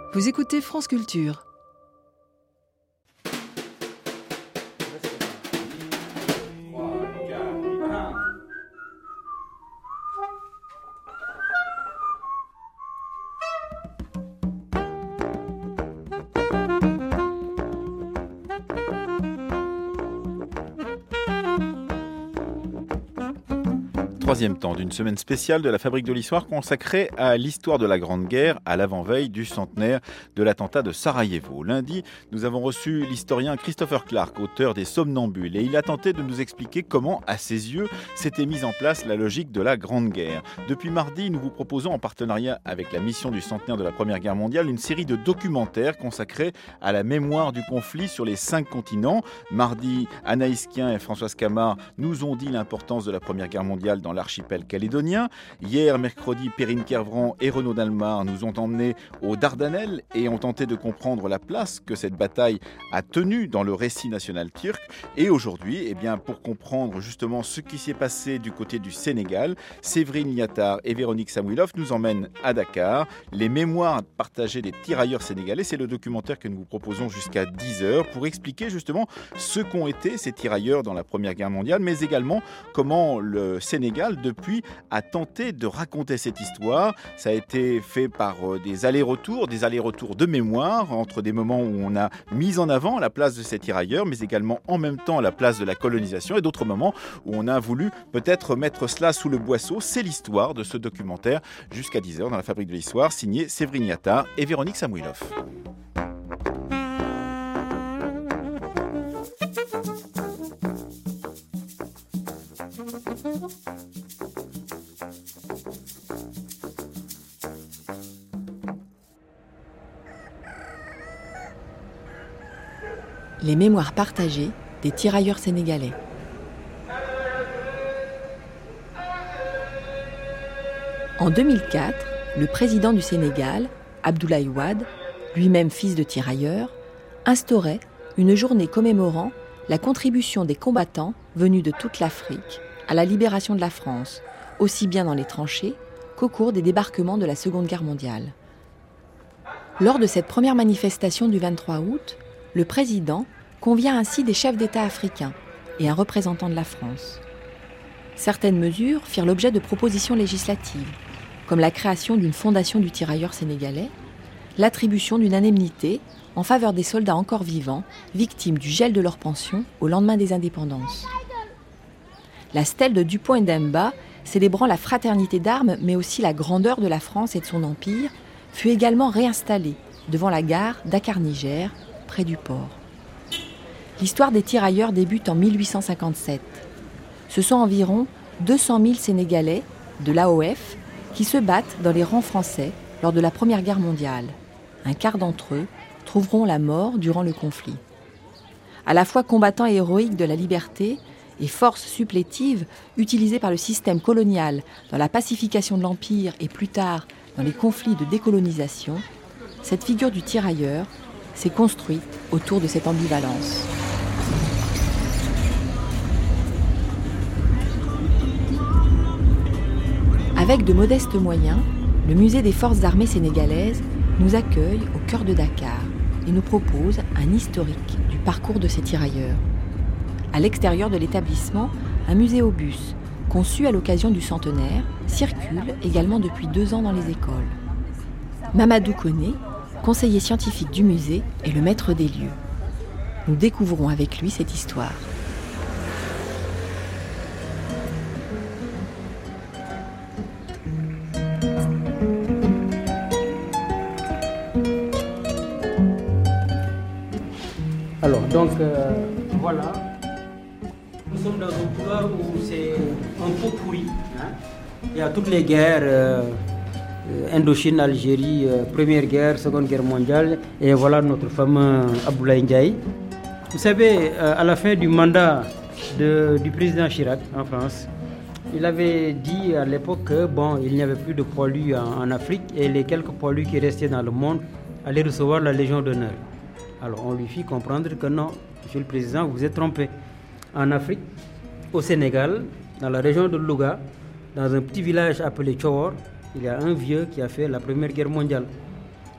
Vous écoutez France Culture. Troisième temps d'une semaine spéciale de la Fabrique de l'Histoire consacrée à l'histoire de la Grande Guerre à l'avant-veille du centenaire de l'attentat de Sarajevo. Lundi, nous avons reçu l'historien Christopher Clark, auteur des Somnambules, et il a tenté de nous expliquer comment, à ses yeux, s'était mise en place la logique de la Grande Guerre. Depuis mardi, nous vous proposons, en partenariat avec la mission du centenaire de la Première Guerre mondiale, une série de documentaires consacrés à la mémoire du conflit sur les 5 continents. Mardi, Anaïs Kien et Françoise Camard nous ont dit l'importance de la Première Guerre mondiale dans l'archipel calédonien. Hier, mercredi, Perrine Kervran et Renaud Dalmar nous ont emmenés aux Dardanelles et ont tenté de comprendre la place que cette bataille a tenue dans le récit national turc. Et aujourd'hui, pour comprendre justement ce qui s'est passé du côté du Sénégal, Séverine Liattard et Véronique Samuilov nous emmènent à Dakar. Les mémoires partagées des tirailleurs sénégalais, c'est le documentaire que nous vous proposons jusqu'à 10h pour expliquer justement ce qu'ont été ces tirailleurs dans la Première Guerre mondiale, mais également comment le Sénégal depuis a tenté de raconter cette histoire. Ça a été fait par des allers-retours de mémoire entre des moments où on a mis en avant la place de ces tirailleurs, mais également en même temps la place de la colonisation, et d'autres moments où on a voulu peut-être mettre cela sous le boisseau. C'est l'histoire de ce documentaire jusqu'à 10h dans la Fabrique de l'Histoire, signé Séverine Liattard et Véronique Samuilov. Les mémoires partagées des tirailleurs sénégalais. En 2004, le président du Sénégal, Abdoulaye Wade, lui-même fils de tirailleur, instaurait une journée commémorant la contribution des combattants venus de toute l'Afrique à la libération de la France, aussi bien dans les tranchées qu'au cours des débarquements de la Seconde Guerre mondiale. Lors de cette première manifestation du 23 août, le président convient ainsi des chefs d'État africains et un représentant de la France. Certaines mesures firent l'objet de propositions législatives, comme la création d'une fondation du tirailleur sénégalais, l'attribution d'une indemnité en faveur des soldats encore vivants, victimes du gel de leur pension au lendemain des indépendances. La stèle de Dupont et d'Emba, célébrant la fraternité d'armes mais aussi la grandeur de la France et de son empire, fut également réinstallée devant la gare Dakar-Niger, près du port. L'histoire des tirailleurs débute en 1857. Ce sont environ 200 000 Sénégalais de l'AOF qui se battent dans les rangs français lors de la Première Guerre mondiale. Un quart d'entre eux trouveront la mort durant le conflit. À la fois combattants et héroïques de la liberté et forces supplétives utilisées par le système colonial dans la pacification de l'Empire et plus tard dans les conflits de décolonisation, cette figure du tirailleur s'est construite autour de cette ambivalence. Avec de modestes moyens, le musée des forces armées sénégalaises nous accueille au cœur de Dakar et nous propose un historique du parcours de ces tirailleurs. À l'extérieur de l'établissement, un muséobus, conçu à l'occasion du centenaire, circule également depuis 2 ans dans les écoles. Mamadou Koné, conseiller scientifique du musée, est le maître des lieux. Nous découvrons avec lui cette histoire. Alors, donc, voilà. Nous sommes dans un couloir où c'est un pot pourri. Il y a toutes les guerres, Indochine, Algérie, Première Guerre, Seconde Guerre mondiale. Et voilà notre fameux Abdoulaye Ndiaye. Vous savez, à la fin du mandat du président Chirac en France, il avait dit à l'époque que il n'y avait plus de poilus en Afrique et les quelques poilus qui restaient dans le monde allaient recevoir la Légion d'honneur. Alors on lui fit comprendre que non, monsieur le président, vous êtes trompé. En Afrique, au Sénégal, dans la région de Louga, dans un petit village appelé Tchowor, il y a un vieux qui a fait la Première Guerre mondiale.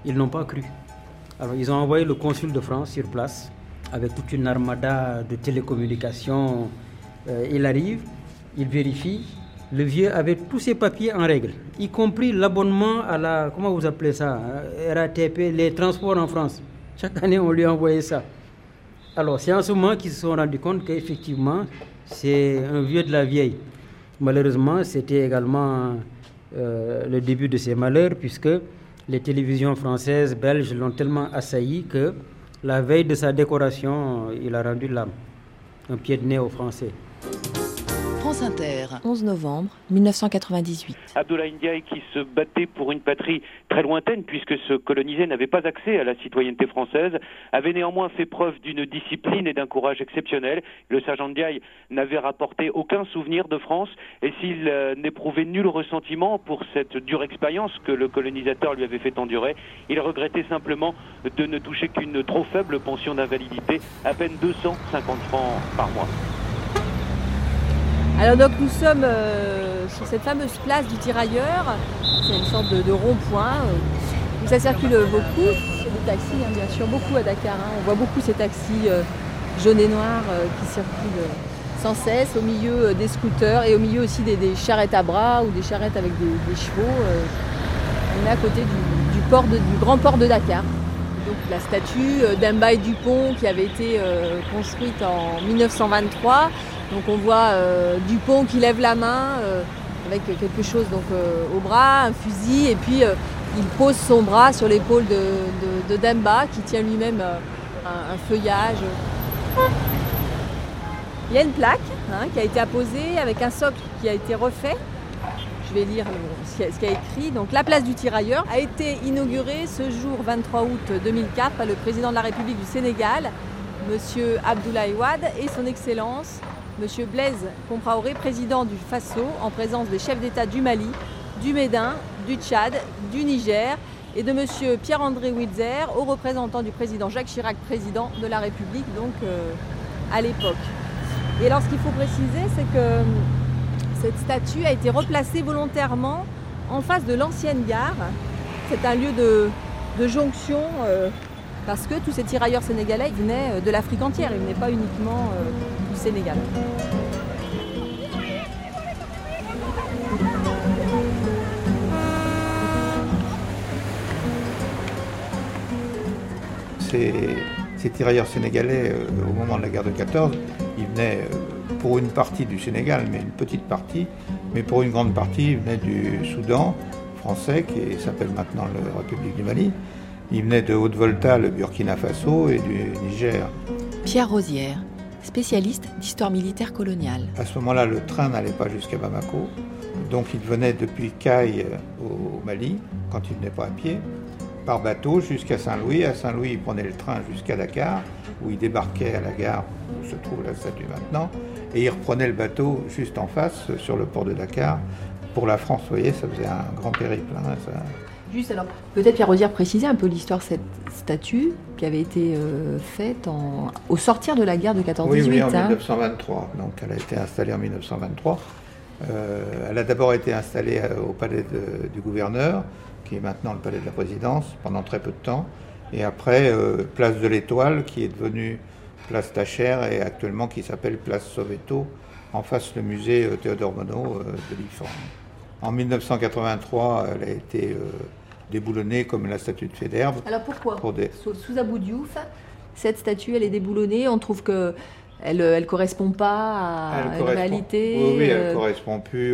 Ils n'ont pas cru. Alors ils ont envoyé le consul de France sur place avec toute une armada de télécommunications. Il arrive, il vérifie. Le vieux avait tous ses papiers en règle, y compris l'abonnement à la, comment vous appelez ça, RATP, les transports en France. Chaque année, on lui envoyait ça. Alors, c'est en ce moment qu'ils se sont rendus compte qu'effectivement, c'est un vieux de la vieille. Malheureusement, c'était également le début de ses malheurs, puisque les télévisions françaises, belges l'ont tellement assailli que la veille de sa décoration, il a rendu l'âme. Un pied de nez aux Français. France Inter. 11 novembre 1998. Abdoulaye Ndiaye qui se battait pour une patrie très lointaine puisque ce colonisé n'avait pas accès à la citoyenneté française, avait néanmoins fait preuve d'une discipline et d'un courage exceptionnel. Le sergent Ndiaye n'avait rapporté aucun souvenir de France et s'il n'éprouvait nul ressentiment pour cette dure expérience que le colonisateur lui avait fait endurer, il regrettait simplement de ne toucher qu'une trop faible pension d'invalidité, à peine 250 francs par mois. Alors donc nous sommes sur cette fameuse place du Tirailleur, c'est une sorte de rond-point où ça circule beaucoup, des taxis bien sûr, beaucoup à Dakar, on voit beaucoup ces taxis jaunes et noirs qui circulent sans cesse au milieu des scooters et au milieu aussi des charrettes à bras ou des charrettes avec des chevaux. On est à côté du grand port de Dakar. Donc la statue d'Mbaye Dupont qui avait été construite en 1923. Donc on voit Dupont qui lève la main avec quelque chose donc, au bras, un fusil, et puis il pose son bras sur l'épaule de Demba qui tient lui-même un feuillage. Il y a une plaque qui a été apposée avec un socle qui a été refait. Je vais lire ce qui a écrit. Donc, la place du Tirailleur a été inaugurée ce jour 23 août 2004 par le président de la République du Sénégal, M. Abdoulaye Wade, et son Excellence, M. Blaise Compaoré, président du Faso, en présence des chefs d'État du Mali, du Médin, du Tchad, du Niger et de M. Pierre-André Witzer, haut représentant du président Jacques Chirac, président de la République, donc à l'époque. Et alors, ce qu'il faut préciser, c'est que cette statue a été replacée volontairement en face de l'ancienne gare. C'est un lieu de jonction parce que tous ces tirailleurs sénégalais venaient de l'Afrique entière, ils ne venaient pas uniquement du Sénégal. Ces tirailleurs sénégalais, au moment de la guerre de 14, ils venaient pour une partie du Sénégal, mais une petite partie, mais pour une grande partie, ils venaient du Soudan français, qui s'appelle maintenant la République du Mali. Ils venaient de Haute-Volta, le Burkina Faso, et du Niger. Pierre Rosière, spécialiste d'histoire militaire coloniale. À ce moment-là, le train n'allait pas jusqu'à Bamako, donc ils venaient depuis Caille au Mali, quand ils ne venaient pas à pied, par bateau jusqu'à Saint-Louis. À Saint-Louis, ils prenaient le train jusqu'à Dakar, où ils débarquaient à la gare où se trouve la statue maintenant, et ils reprenaient le bateau juste en face, sur le port de Dakar. Pour la France, vous voyez, ça faisait un grand périple. Ça... Juste alors, peut-être Pierre Rosière préciser un peu l'histoire de cette statue qui avait été faite au sortir de la guerre de 14-18. Oui, en 1923. Donc elle a été installée en 1923. Elle a d'abord été installée au palais du gouverneur, qui est maintenant le palais de la présidence, pendant très peu de temps. Et après, place de l'Étoile, qui est devenue place Tacher, et actuellement qui s'appelle place Soweto, en face le musée Théodore Monod de l'IFAN. En 1983, elle a été déboulonnée comme la statue de Faidherbe. Alors pourquoi Sous Abou Diouf, cette statue, elle est déboulonnée, on trouve que elle correspond pas à une réalité. Oui, elle correspond plus.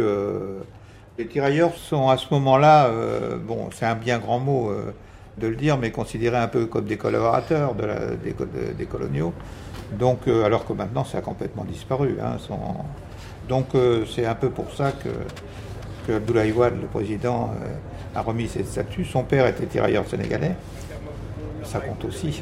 Les tirailleurs sont à ce moment-là, bon, c'est un bien grand mot de le dire, mais considérés un peu comme des collaborateurs des coloniaux. Donc, alors que maintenant, ça a complètement disparu. Donc, c'est un peu pour ça que Abdoulaye Wade, le président, a remis cette statue. Son père était tirailleur sénégalais. Ça compte aussi.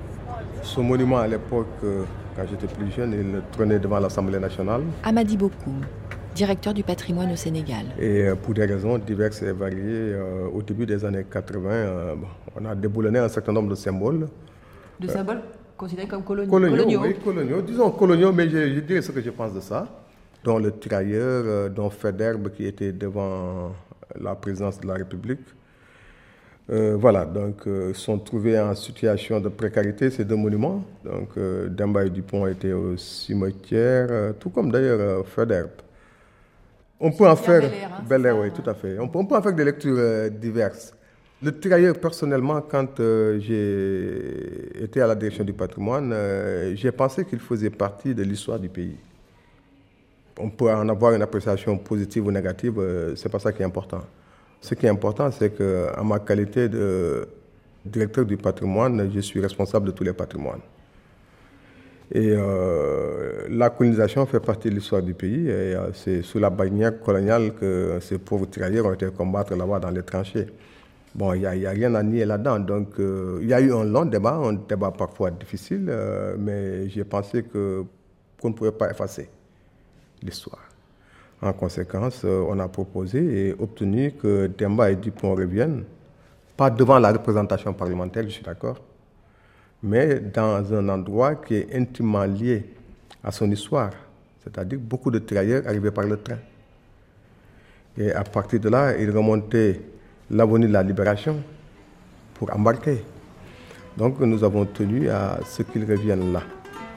Ce monument, à l'époque, quand j'étais plus jeune, il trônait devant l'Assemblée nationale. Amadi Bokoum, directeur du patrimoine au Sénégal. Et pour des raisons diverses et variées, au début des années 80, on a déboulonné un certain nombre de symboles. De symboles considérés comme coloniaux. Oui, coloniaux. Disons coloniaux, mais je dirais ce que je pense de ça. Dont le tirailleur, dont Faidherbe qui était devant la présidence de la République. Voilà, donc ils sont trouvés en situation de précarité, ces 2 monuments. Donc Demba et Dupont étaient au cimetière, tout comme d'ailleurs Faidherbe. On peut en faire... Bel Air, oui, tout à fait. On peut en faire des lectures diverses. Le tirailleur, personnellement, quand j'ai été à la direction du patrimoine, j'ai pensé qu'il faisait partie de l'histoire du pays. On peut en avoir une appréciation positive ou négative, c'est pas ça qui est important. Ce qui est important, c'est qu'en ma qualité de directeur du patrimoine, je suis responsable de tous les patrimoines. Et la colonisation fait partie de l'histoire du pays. Et c'est sous la bannière coloniale que ces pauvres tirailleurs ont été combattre là-bas dans les tranchées. Bon, il n'y a rien à nier là-dedans. Donc, il y a eu un long débat, un débat parfois difficile, mais j'ai pensé qu'on ne pouvait pas effacer l'histoire. En conséquence, on a proposé et obtenu que Demba et Dupont reviennent, pas devant la représentation parlementaire, je suis d'accord, mais dans un endroit qui est intimement lié à son histoire, c'est-à-dire beaucoup de tirailleurs arrivaient par le train. Et à partir de là, ils remontaient l'avenue de la Libération pour embarquer. Donc nous avons tenu à ce qu'ils reviennent là.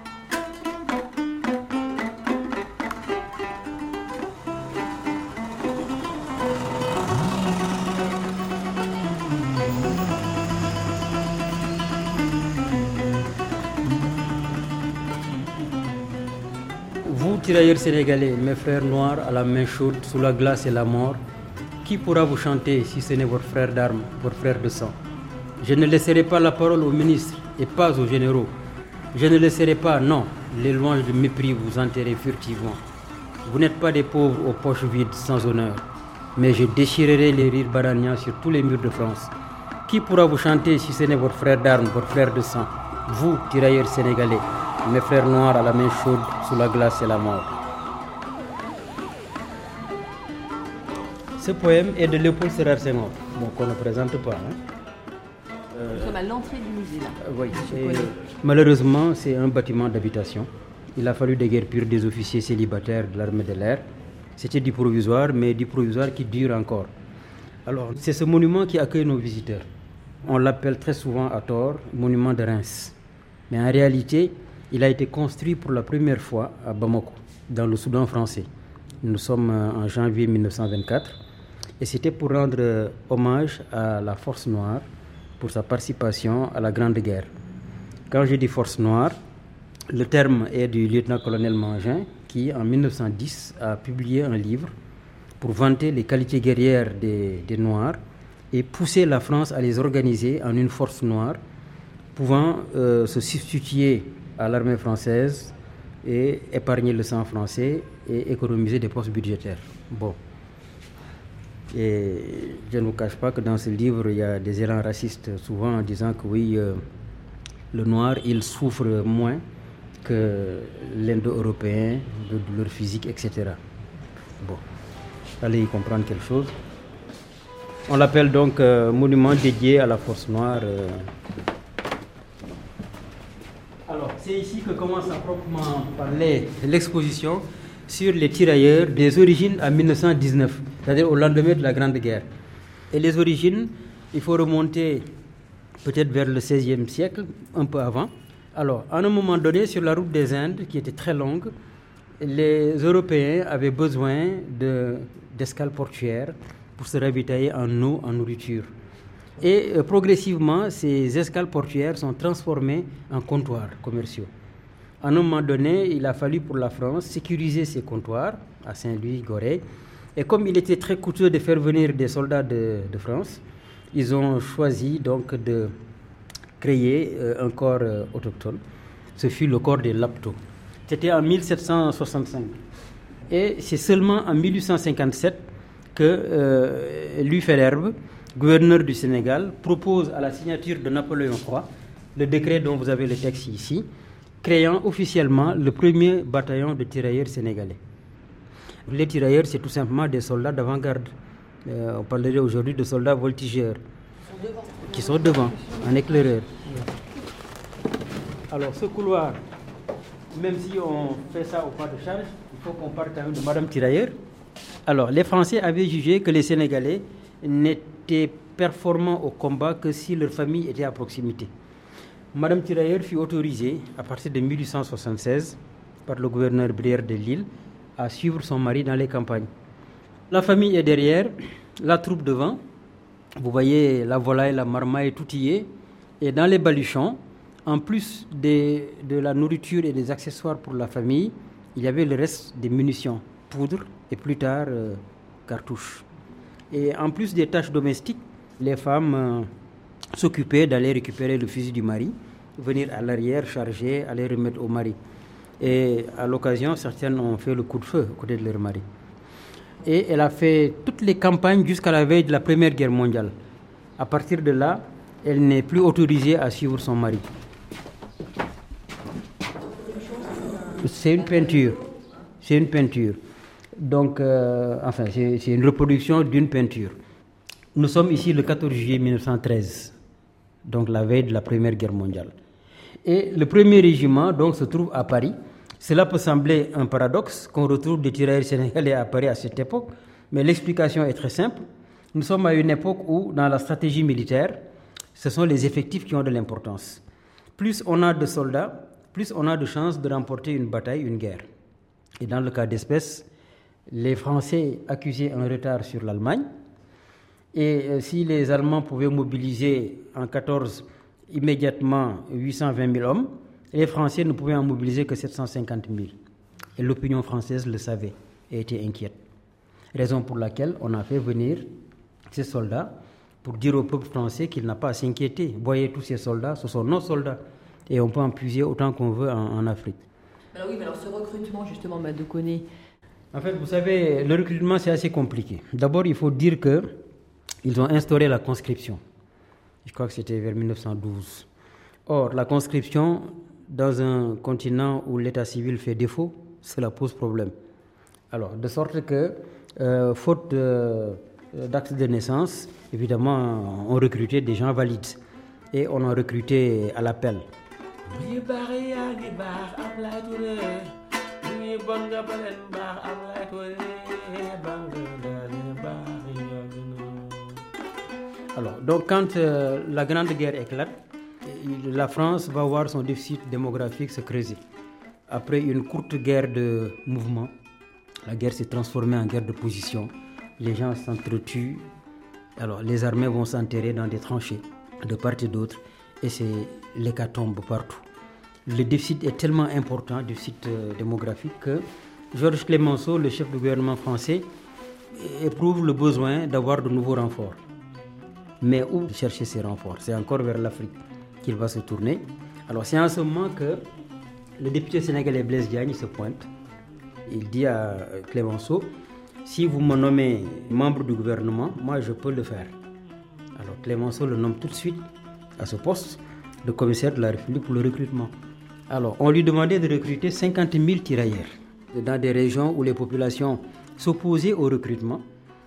Vous, tirailleurs sénégalais, mes frères noirs à la main chaude, sous la glace et la mort, qui pourra vous chanter si ce n'est votre frère d'armes, votre frère de sang? Je ne laisserai pas la parole aux ministres et pas aux généraux. Je ne laisserai pas, non, les louanges de mépris vous enterrer furtivement. Vous n'êtes pas des pauvres aux poches vides sans honneur, mais je déchirerai les rires baraniens sur tous les murs de France. Qui pourra vous chanter si ce n'est votre frère d'armes, votre frère de sang? Vous, tirailleurs sénégalais, mes frères noirs à la main chaude, sous la glace et la mort. Ce poème est de Léopold Sédar Senghor, bon, qu'on ne présente pas. Nous sommes à l'entrée du musée là. Oui, malheureusement, c'est un bâtiment d'habitation. Il a fallu déguerpir des officiers célibataires de l'armée de l'air. C'était du provisoire, mais du provisoire qui dure encore. Alors, c'est ce monument qui accueille nos visiteurs. On l'appelle très souvent à tort monument de Reims. Mais en réalité, il a été construit pour la première fois à Bamako, dans le Soudan français. Nous sommes en janvier 1924 et c'était pour rendre hommage à la Force Noire pour sa participation à la Grande Guerre. Quand je dis Force Noire, le terme est du lieutenant-colonel Mangin qui, en 1910, a publié un livre pour vanter les qualités guerrières des Noirs et pousser la France à les organiser en une force noire pouvant se substituer à l'armée française et épargner le sang français et économiser des postes budgétaires. Bon. Et je ne vous cache pas que dans ce livre, il y a des élans racistes, souvent en disant que oui, le noir, il souffre moins que l'indo-européen, de douleurs physiques, etc. Bon. Allez y comprendre quelque chose. On l'appelle donc monument dédié à la force noire. Alors, c'est ici que commence à proprement parler l'exposition sur les tirailleurs des origines en 1919, c'est-à-dire au lendemain de la Grande Guerre. Et les origines, il faut remonter peut-être vers le XVIe siècle, un peu avant. Alors, à un moment donné, sur la route des Indes, qui était très longue, les Européens avaient besoin d'escales portuaires pour se ravitailler en eau, en nourriture. Et progressivement, ces escales portuaires sont transformées en comptoirs commerciaux. À un moment donné, il a fallu pour la France sécuriser ces comptoirs à Saint-Louis, Gorée. Et comme il était très coûteux de faire venir des soldats de France, ils ont choisi donc de créer un corps autochtone. Ce fut le corps des Lapteaux. C'était en 1765. Et c'est seulement en 1857 que Louis Faidherbe, gouverneur du Sénégal, propose à la signature de Napoléon III le décret dont vous avez le texte ici, créant officiellement le premier bataillon de tirailleurs sénégalais. Les tirailleurs, c'est tout simplement des soldats d'avant-garde. On parlerait aujourd'hui de soldats voltigeurs qui sont devant, en éclaireur. Alors, ce couloir, même si on fait ça au pas de charge, il faut qu'on parle quand même de Madame Tirailleur. Alors, les Français avaient jugé que les Sénégalais n'étaient performants au combat que si leur famille était à proximité. Madame Tirailleur fut autorisée, à partir de 1876, par le gouverneur Brière de Lille, à suivre son mari dans les campagnes. La famille est derrière, la troupe devant. Vous voyez la volaille, la marmaille, tout y est. Et dans les baluchons, en plus de la nourriture et des accessoires pour la famille, il y avait le reste des munitions, poudre et plus tard cartouches. Et en plus des tâches domestiques, les femmes s'occupaient d'aller récupérer le fusil du mari, venir à l'arrière, charger, aller remettre au mari. Et à l'occasion, certaines ont fait le coup de feu à côté de leur mari. Et elle a fait toutes les campagnes jusqu'à la veille de la Première Guerre mondiale. À partir de là, elle n'est plus autorisée à suivre son mari. C'est une peinture. C'est une peinture. Donc, c'est une reproduction d'une peinture. Nous sommes ici le 14 juillet 1913, donc la veille de la Première Guerre mondiale. Et le premier régiment donc, se trouve à Paris. Cela peut sembler un paradoxe qu'on retrouve des tirailleurs sénégalais à Paris à cette époque, mais l'explication est très simple. Nous sommes à une époque où, dans la stratégie militaire, ce sont les effectifs qui ont de l'importance. Plus on a de soldats, plus on a de chances de remporter une bataille, une guerre. Et dans le cas d'espèce, les Français accusaient un retard sur l'Allemagne. Et si les Allemands pouvaient mobiliser en 14 immédiatement 820 000 hommes, les Français ne pouvaient en mobiliser que 750 000. Et l'opinion française le savait et était inquiète. Raison pour laquelle on a fait venir ces soldats pour dire au peuple français qu'il n'a pas à s'inquiéter. Voyez tous ces soldats, ce sont nos soldats. Et on peut en puiser autant qu'on veut en Afrique. Alors oui, mais alors ce recrutement justement, Madoukoné. En fait, vous savez, le recrutement c'est assez compliqué. D'abord, il faut dire qu'ils ont instauré la conscription. Je crois que c'était vers 1912. Or, la conscription, dans un continent où l'état civil fait défaut, cela pose problème. Alors, de sorte que, faute d'acte de naissance, évidemment, on recrutait des gens valides. Et on a recruté à l'appel. Alors, donc quand la Grande Guerre éclate, la France va voir son déficit démographique se creuser. Après une courte guerre de mouvement, la guerre s'est transformée en guerre de position. Les gens s'entretuent. Alors, les armées vont s'enterrer dans des tranchées de part et d'autre. Et c'est l'hécatombe partout. Le déficit est tellement important, le déficit démographique, que Georges Clemenceau, le chef du gouvernement français, éprouve le besoin d'avoir de nouveaux renforts. Mais où chercher ces renforts? C'est encore vers l'Afrique qu'il va se tourner. Alors c'est en ce moment que le député sénégalais Blaise Diagne se pointe. Il dit à Clemenceau, si vous me nommez membre du gouvernement, moi je peux le faire. Alors Clemenceau le nomme tout de suite à ce poste de commissaire de la République pour le recrutement. Alors on lui demandait de recruter 50 000 tirailleurs dans des régions où les populations s'opposaient au recrutement.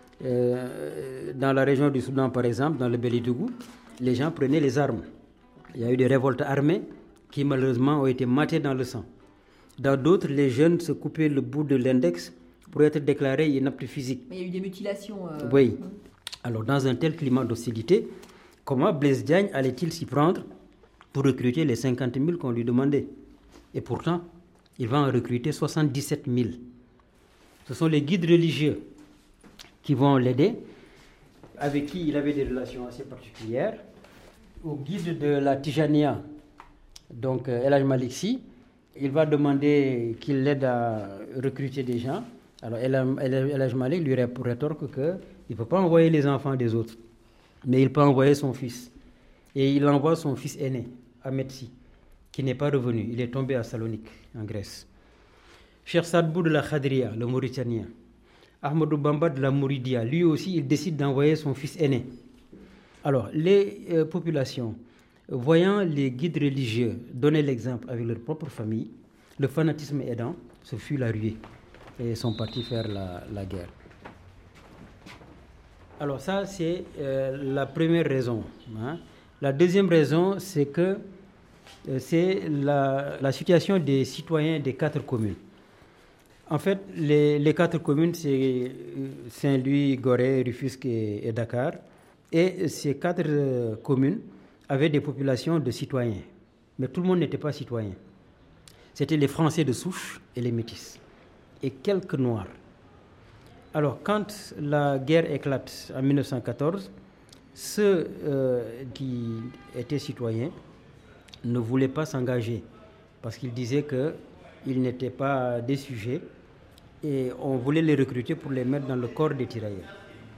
Dans la région du Soudan, par exemple, dans le Bélidougou, les gens prenaient les armes. Il y a eu des révoltes armées qui malheureusement ont été matées dans le sang. Dans d'autres, les jeunes se coupaient le bout de l'index pour être déclarés inaptes physiques. Mais il y a eu des mutilations. Oui. Alors dans un tel climat d'hostilité, comment Blaise Diagne allait-il s'y prendre pour recruter les 50 000 qu'on lui demandait? Et pourtant, il va en recruter 77 000. Ce sont les guides religieux qui vont l'aider, avec qui il avait des relations assez particulières. Au guide de la Tijania, donc El Hadj Malick Sy, il va demander qu'il l'aide à recruter des gens. Alors El Hadj Malick lui rétorque qu'il ne peut pas envoyer les enfants des autres, mais il peut envoyer son fils. Et il envoie son fils aîné, Ahmed Sy, qui n'est pas revenu. Il est tombé à Salonique, en Grèce. Cheikh Sadbou de la Khadria, le Mauritanien. Ahmadou Bamba de la Mouridia, lui aussi, il décide d'envoyer son fils aîné. Alors, les populations, voyant les guides religieux donner l'exemple avec leur propre famille, le fanatisme aidant, ce fut la ruée et sont partis faire la guerre. Alors ça, c'est la première raison. Hein. La deuxième raison, c'est que c'est la situation des citoyens des 4 communes. En fait, les 4 communes, c'est Saint-Louis, Gorée, Rufisque et Dakar. Et ces 4 communes avaient des populations de citoyens. Mais tout le monde n'était pas citoyen. C'était les Français de souche et les métis. Et quelques Noirs. Alors, quand la guerre éclate en 1914, ceux qui étaient citoyens ne voulaient pas s'engager parce qu'ils disaient qu'ils n'étaient pas des sujets et on voulait les recruter pour les mettre dans le corps des tirailleurs.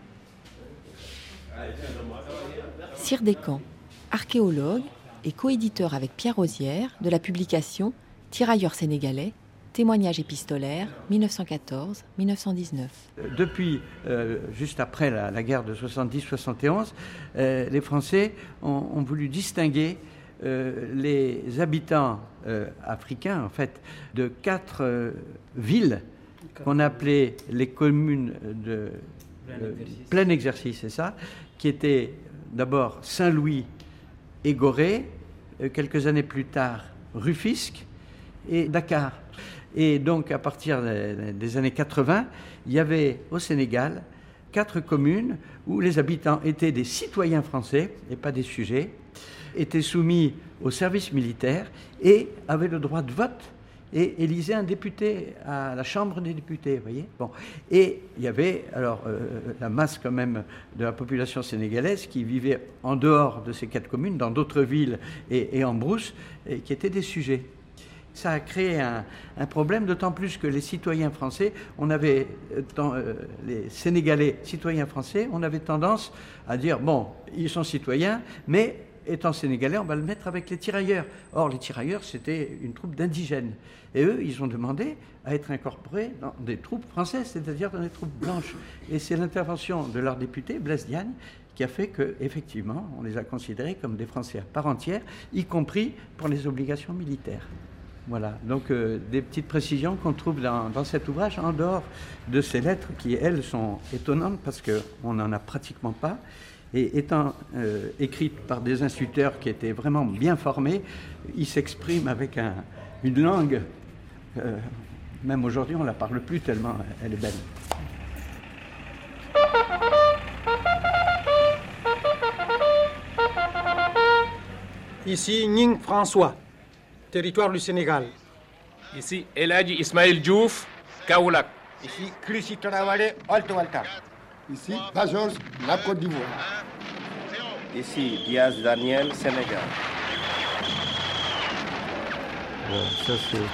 Cyr Descamps, archéologue et coéditeur avec Pierre Rosière de la publication Tirailleurs sénégalais, témoignages épistolaires 1914-1919. Depuis, juste après la guerre de 70-71, les Français ont voulu distinguer les habitants africains, en fait, de 4 villes qu'on appelait les communes de plein exercice, c'est ça, qui étaient d'abord Saint-Louis et Gorée, quelques années plus tard Rufisque et Dakar. Et donc à partir des années 80, il y avait au Sénégal 4 communes où les habitants étaient des citoyens français et pas des sujets, étaient soumis au service militaire et avaient le droit de vote et élisaient un député à la Chambre des députés, vous voyez. Bon. Et il y avait alors la masse quand même de la population sénégalaise qui vivait en dehors de ces 4 communes, dans d'autres villes et en brousse, et qui étaient des sujets. Ça a créé un problème, d'autant plus que les citoyens français, les Sénégalais citoyens français, on avait tendance à dire, bon, ils sont citoyens, mais étant sénégalais, on va le mettre avec les tirailleurs. Or, les tirailleurs, c'était une troupe d'indigènes. Et eux, ils ont demandé à être incorporés dans des troupes françaises, c'est-à-dire dans des troupes blanches. Et c'est l'intervention de leur député, Blaise Diagne, qui a fait qu'effectivement, on les a considérés comme des Français à part entière, y compris pour les obligations militaires. Voilà, donc des petites précisions qu'on trouve dans cet ouvrage, en dehors de ces lettres qui, elles, sont étonnantes parce qu'on n'en a pratiquement pas. Et étant écrites par des instituteurs qui étaient vraiment bien formés, ils s'expriment avec une langue, même aujourd'hui on ne la parle plus tellement elle est belle. Ici Ning François, territoire du Sénégal. Ici El Hadji Ismaël Diouf, Kaolack. Ici Chrissy Traoré, Alto Alta. Ici Bajos, la Côte d'Ivoire. Ici Diaz Daniel, Sénégal. Ça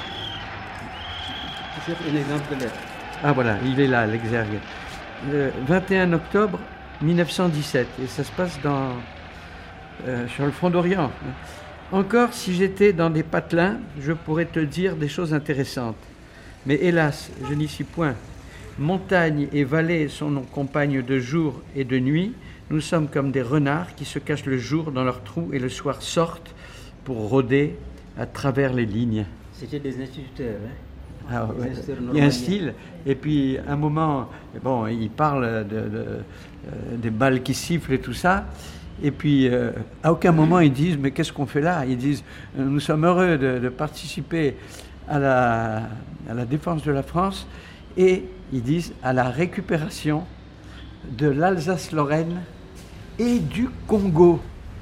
C'est un exemple de lettre. Ah voilà, il est là, l'exergue. 21 octobre 1917, et ça se passe sur le front d'Orient. Encore, si j'étais dans des patelins, je pourrais te dire des choses intéressantes. Mais hélas, je n'y suis point. Montagne et vallée sont nos compagnes de jour et de nuit. Nous sommes comme des renards qui se cachent le jour dans leurs trous et le soir sortent pour rôder à travers les lignes. C'était des instituteurs, hein? Ah, ouais. Il y a un style, et puis à un moment, bon, il parle des balles qui sifflent et tout ça, et puis à aucun moment ils disent mais qu'est-ce qu'on fait là? Ils disent nous sommes heureux de participer à la défense de la France, et ils disent à la récupération de l'Alsace-Lorraine et du Congo.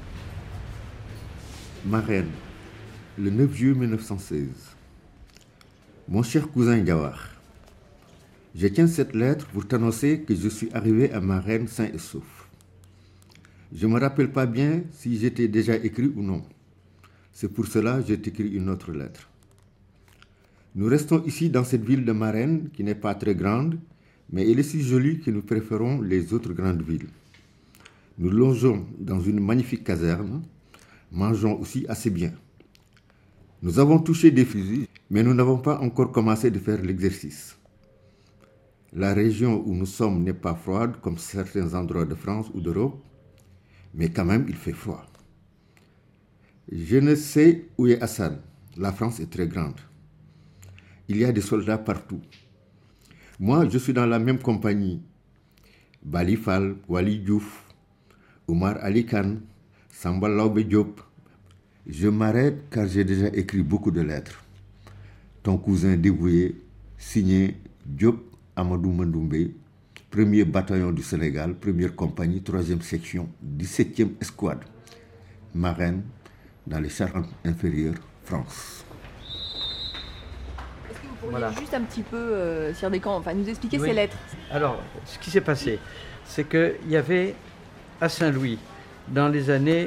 Marraine, le 9 juillet 1916. Mon cher cousin Gawar, je tiens cette lettre pour t'annoncer que je suis arrivé à Marraine sain et sauf. Je ne me rappelle pas bien si j'étais déjà écrit ou non. C'est pour cela que je t'écris une autre lettre. Nous restons ici dans cette ville de Marraine qui n'est pas très grande, mais elle est si jolie que nous préférons les autres grandes villes. Nous logeons dans une magnifique caserne, mangeons aussi assez bien. Nous avons touché des fusils, mais nous n'avons pas encore commencé de faire l'exercice. La région où nous sommes n'est pas froide comme certains endroits de France ou d'Europe, mais quand même il fait froid. Je ne sais où est Hassan. La France est très grande. Il y a des soldats partout. Moi, je suis dans la même compagnie. Bali Fall, Wali Diouf, Omar Ali Khan, Samba Laobe Diop. Je m'arrête car j'ai déjà écrit beaucoup de lettres. Ton cousin dévoué, signé Diop Amadou Mandoumbe, 1er bataillon du Sénégal, 1re compagnie, 3e section, 17e escouade, marine dans les Charentes-Inférieures, France. Est-ce que vous pourriez juste un petit peu, Sire Descamps, nous expliquer ces lettres? Alors, ce qui s'est passé, c'est qu'il y avait à Saint-Louis, dans les années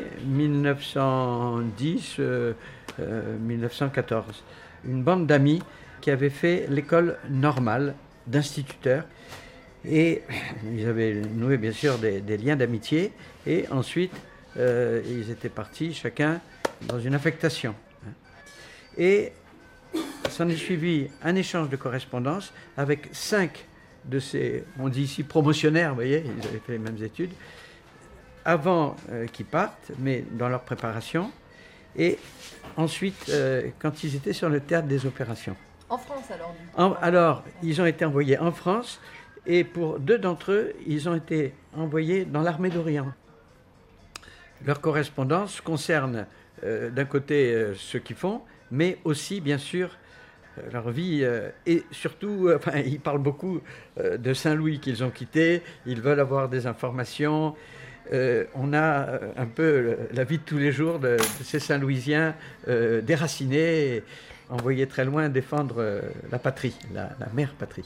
1910-1914, une bande d'amis qui avait fait l'école normale d'instituteurs. Et ils avaient noué bien sûr des liens d'amitié. Et ensuite, ils étaient partis chacun dans une affectation. Et s'en est suivi un échange de correspondance avec 5 de ces, on dit ici promotionnaires, vous voyez, ils avaient fait les mêmes études, avant qu'ils partent, mais dans leur préparation. Et ensuite, quand ils étaient sur le théâtre des opérations. En France alors Alors, ils ont été envoyés en France. Et pour 2 d'entre eux, ils ont été envoyés dans l'armée d'Orient. Leur correspondance concerne d'un côté ce qu'ils font, mais aussi, bien sûr, leur vie. Et surtout, ils parlent beaucoup de Saint-Louis qu'ils ont quitté. Ils veulent avoir des informations. On a un peu la vie de tous les jours de ces Saint-Louisiens déracinés, envoyés très loin défendre la patrie, la mère patrie.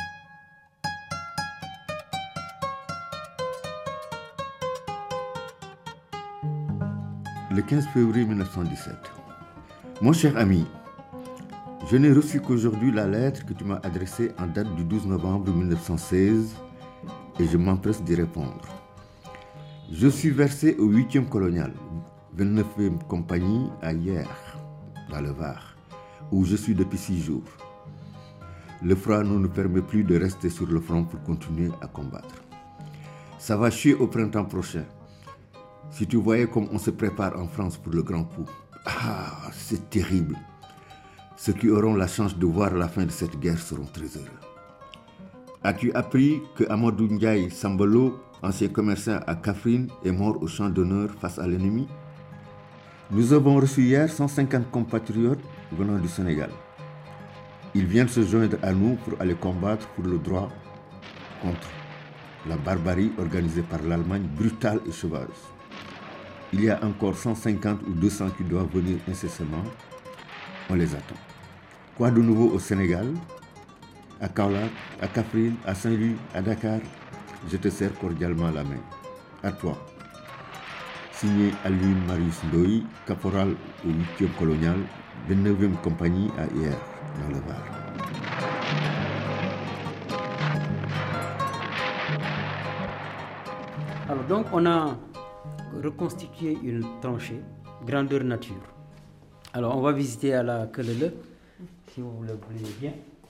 Le 15 février 1917. Mon cher ami, je n'ai reçu qu'aujourd'hui la lettre que tu m'as adressée en date du 12 novembre 1916 et je m'empresse d'y répondre. Je suis versé au 8e colonial, 29e compagnie à Hier, dans le Var, où je suis depuis 6 jours. Le froid ne nous permet plus de rester sur le front pour continuer à combattre. Ça va chier au printemps prochain. Si tu voyais comme on se prépare en France pour le grand coup. Ah, c'est terrible. Ceux qui auront la chance de voir la fin de cette guerre seront très heureux. As-tu appris que Amadou Ndiaye Sambalo, ancien commerçant à Kaffrine, est mort au champ d'honneur face à l'ennemi? Nous avons reçu hier 150 compatriotes venant du Sénégal. Ils viennent se joindre à nous pour aller combattre pour le droit contre la barbarie organisée par l'Allemagne brutale et sauvage. Il y a encore 150 ou 200 qui doivent venir incessamment. On les attend. Quoi de nouveau au Sénégal? À Kaolack, à Kaffrine, à Saint-Louis, à Dakar? Je te serre cordialement la main. À toi. Signé Alioune Marius Ndoye, caporal au 8e colonial, 29e compagnie à Hier, dans le Var. Alors donc on a reconstitué une tranchée, grandeur nature. Alors on va visiter à la Kelele, si vous le voulez bien.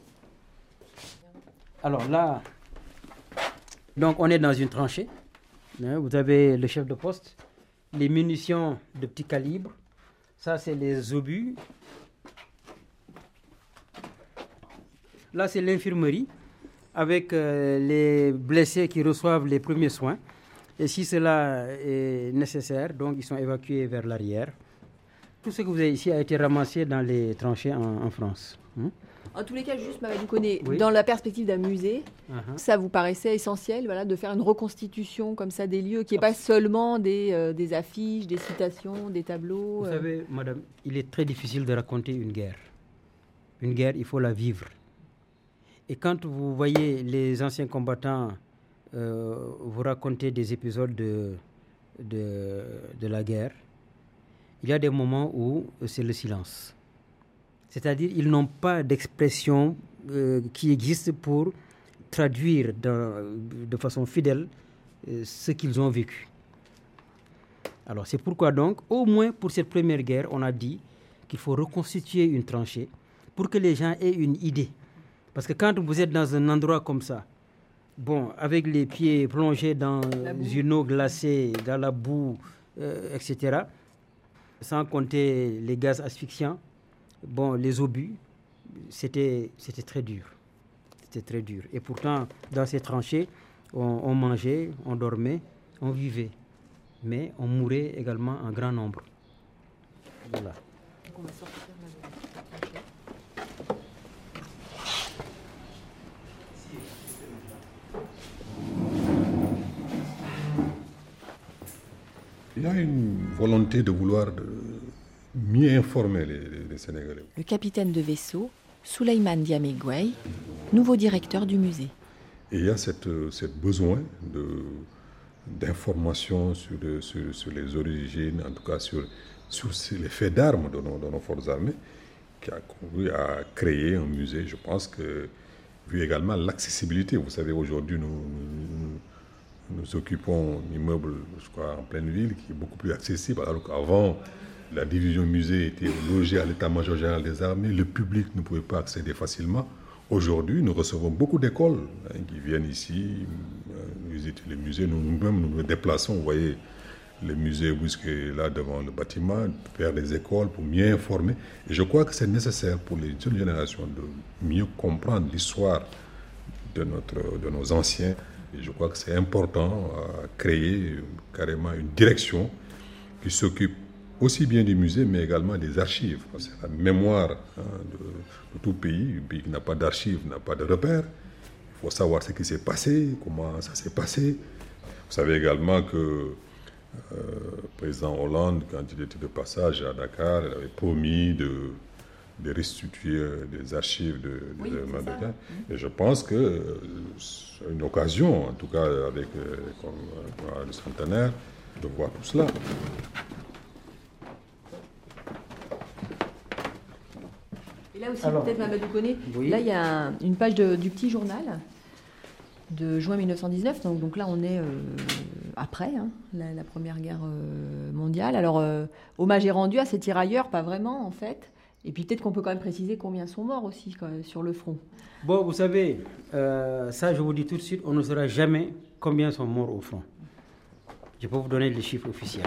Alors là, donc on est dans une tranchée. Vous avez le chef de poste, les munitions de petit calibre. Ça c'est les obus. Là c'est l'infirmerie avec les blessés qui reçoivent les premiers soins. Et si cela est nécessaire, donc ils sont évacués vers l'arrière. Tout ce que vous avez ici a été ramassé dans les tranchées en France. En tous les cas, juste Mamadou Koné, dans la perspective d'un musée, ça vous paraissait essentiel de faire une reconstitution comme ça des lieux, qui n'est pas seulement des affiches, des citations, des tableaux. Vous savez, madame, il est très difficile de raconter une guerre. Une guerre, il faut la vivre. Et quand vous voyez les anciens combattants vous raconter des épisodes de la guerre, il y a des moments où c'est le silence. C'est-à-dire ils n'ont pas d'expression qui existe pour traduire de façon fidèle ce qu'ils ont vécu. Alors c'est pourquoi donc, au moins pour cette première guerre, on a dit qu'il faut reconstituer une tranchée pour que les gens aient une idée. Parce que quand vous êtes dans un endroit comme ça, avec les pieds plongés dans une eau glacée, dans la boue, etc., sans compter les gaz asphyxiants, les obus, c'était très dur. C'était très dur. Et pourtant, dans ces tranchées, on mangeait, on dormait, on vivait. Mais on mourait également en grand nombre. Voilà. Donc on va sortir la tranchée. Il y a une volonté de vouloir mieux informer les Sénégalais. Le capitaine de vaisseau, Souleymane Diamé Gueye, nouveau directeur du musée. Et il y a cette besoin d'informations sur les origines, en tout cas sur les faits d'armes de nos forces armées, qui a conduit à créer un musée. Je pense que, vu également l'accessibilité, vous savez, aujourd'hui, nous occupons un immeuble, je crois, en pleine ville, qui est beaucoup plus accessible, alors qu'avant, la division musée était logée à l'état-major général des armées, le public ne pouvait pas accéder facilement. Aujourd'hui, nous recevons beaucoup d'écoles qui viennent ici visiter les musées. Nous-mêmes, nous déplaçons, vous voyez, le musée Whisky là devant le bâtiment, vers les écoles pour mieux informer. Et je crois que c'est nécessaire pour les jeunes générations de mieux comprendre l'histoire de nos anciens. Et je crois que c'est important à créer carrément une direction qui s'occupe aussi bien du musée, mais également des archives. C'est la mémoire de tout pays. Un pays qui n'a pas d'archives n'a pas de repères. Il faut savoir ce qui s'est passé, comment ça s'est passé. Vous savez également que le président Hollande, quand il était de passage à Dakar, il avait promis de restituer des archives de Mandela. Et je pense que c'est une occasion, en tout cas avec le centenaire, de voir tout cela. Et là aussi, peut-être Mamadou Koné, là il y a une page du petit journal de juin 1919, donc là on est après la Première Guerre mondiale. Alors hommage est rendu à ces tirailleurs, pas vraiment en fait, et puis peut-être qu'on peut quand même préciser combien sont morts aussi sur le front. Bon, vous savez, ça je vous dis tout de suite, on ne saura jamais combien sont morts au front. Je peux vous donner les chiffres officiels.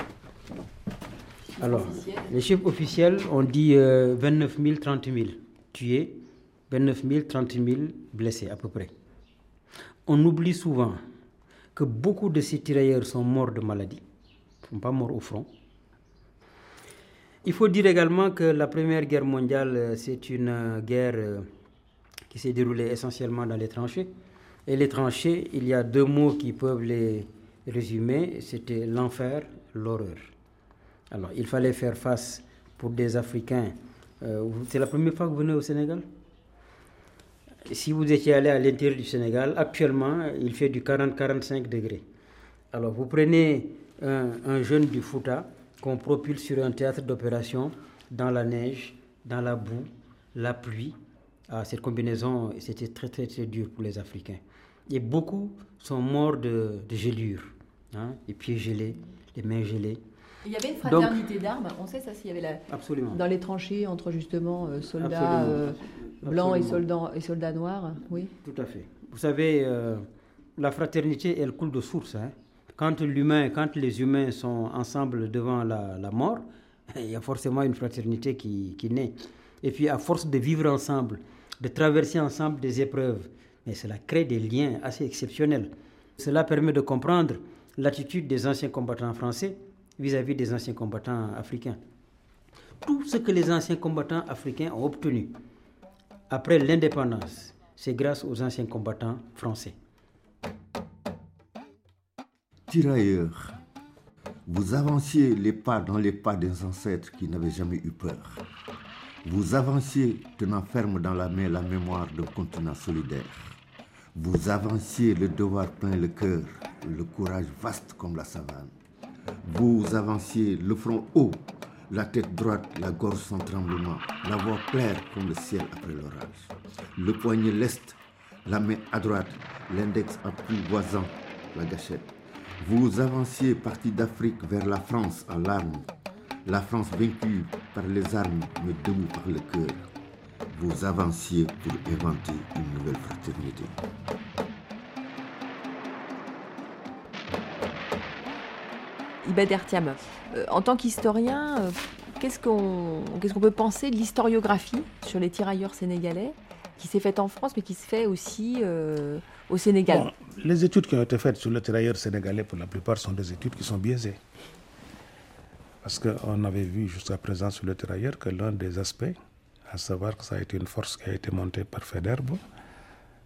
Alors, les chiffres officiels, on dit 29 000, 30 000 tués, 29 000, 30 000 blessés à peu près. On oublie souvent que beaucoup de ces tirailleurs sont morts de maladie, ne sont pas morts au front. Il faut dire également que la Première Guerre mondiale, c'est une guerre qui s'est déroulée essentiellement dans les tranchées. Et les tranchées, il y a deux mots qui peuvent les résumer, c'était l'enfer, l'horreur. Alors, il fallait faire face pour des Africains. C'est la première fois que vous venez au Sénégal? Si vous étiez allé à l'intérieur du Sénégal, actuellement, il fait du 40-45 degrés. Alors, vous prenez un jeune du Fouta qu'on propulse sur un théâtre d'opération dans la neige, dans la boue, la pluie. Cette combinaison, c'était très, très, très dur pour les Africains. Et beaucoup sont morts de gelures, les pieds gelés, les mains gelées. Il y avait une fraternité d'armes, on sait ça, s'il y avait absolument. Dans les tranchées entre justement soldats blancs et soldats noirs, oui. Tout à fait. Vous savez, la fraternité, elle coule de source. Quand les humains sont ensemble devant la mort, il y a forcément une fraternité qui naît. Et puis à force de vivre ensemble, de traverser ensemble des épreuves, mais cela crée des liens assez exceptionnels. Cela permet de comprendre l'attitude des anciens combattants français vis-à-vis des anciens combattants africains. Tout ce que les anciens combattants africains ont obtenu après l'indépendance, c'est grâce aux anciens combattants français. Tirailleurs, vous avanciez les pas dans les pas des ancêtres qui n'avaient jamais eu peur. Vous avanciez tenant ferme dans la main la mémoire d'un continent solidaire. Vous avanciez le devoir plein le cœur, le courage vaste comme la savane. Vous avanciez le front haut, la tête droite, la gorge sans tremblement, la voix claire comme le ciel après l'orage. Le poignet leste, la main à droite, l'index apprivoisant la gâchette. Vous avanciez parti d'Afrique vers la France en larmes. La France vaincue par les armes, mais debout par le cœur. Vous avanciez pour inventer une nouvelle fraternité. Iba Der Thiam, en tant qu'historien, qu'est-ce qu'on peut penser de l'historiographie sur les tirailleurs sénégalais qui s'est faite en France mais qui se fait aussi au Sénégal? Bon, les études qui ont été faites sur les tirailleurs sénégalais pour la plupart sont des études qui sont biaisées. Parce qu'on avait vu jusqu'à présent sur le tirailleur que l'un des aspects, à savoir que ça a été une force qui a été montée par Faidherbe,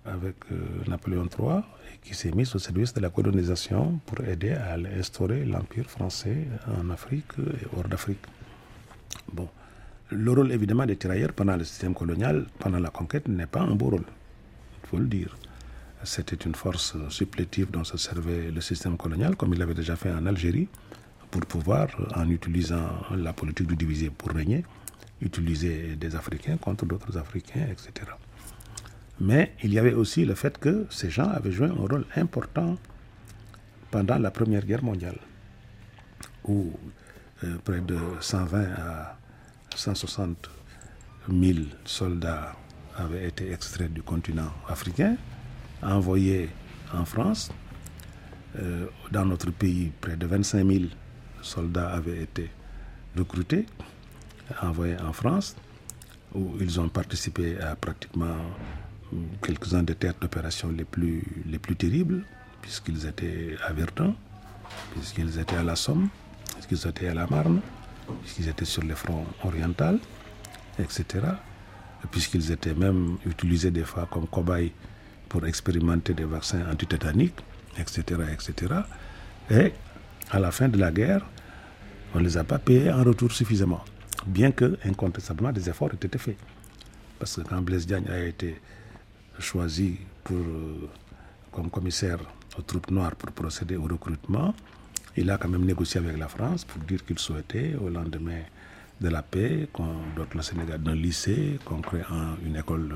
avec Napoléon III et qui s'est mise au service de la colonisation pour aider à instaurer l'Empire français en Afrique et hors d'Afrique. Bon. Le rôle évidemment des tirailleurs pendant le système colonial, pendant la conquête, n'est pas un beau rôle, il faut le dire. C'était une force supplétive dont se servait le système colonial, comme il l'avait déjà fait en Algérie, pour pouvoir, en utilisant la politique du diviser pour régner, utiliser des Africains contre d'autres Africains, etc. Mais il y avait aussi le fait que ces gens avaient joué un rôle important pendant la Première Guerre mondiale, où près de 120 à 160 000 soldats avaient été extraits du continent africain, envoyés en France. Dans notre pays, près de 25 000 soldats avaient été recrutés, envoyés en France, où ils ont participé à pratiquement quelques-uns des théâtres d'opération les plus terribles, puisqu'ils étaient à Verdun, puisqu'ils étaient à la Somme, puisqu'ils étaient à la Marne, puisqu'ils étaient sur les fronts orientaux, etc., puisqu'ils étaient même utilisés des fois comme cobayes pour expérimenter des vaccins antitétaniques, etc., etc. Et à la fin de la guerre, on ne les a pas payés en retour suffisamment, bien que, incontestablement, des efforts aient été faits. Parce que quand Blaise Diagne a été choisi comme commissaire aux troupes noires pour procéder au recrutement, il a quand même négocié avec la France pour dire qu'il souhaitait, au lendemain de la paix, qu'on dote le Sénégal d'un lycée, qu'on crée une école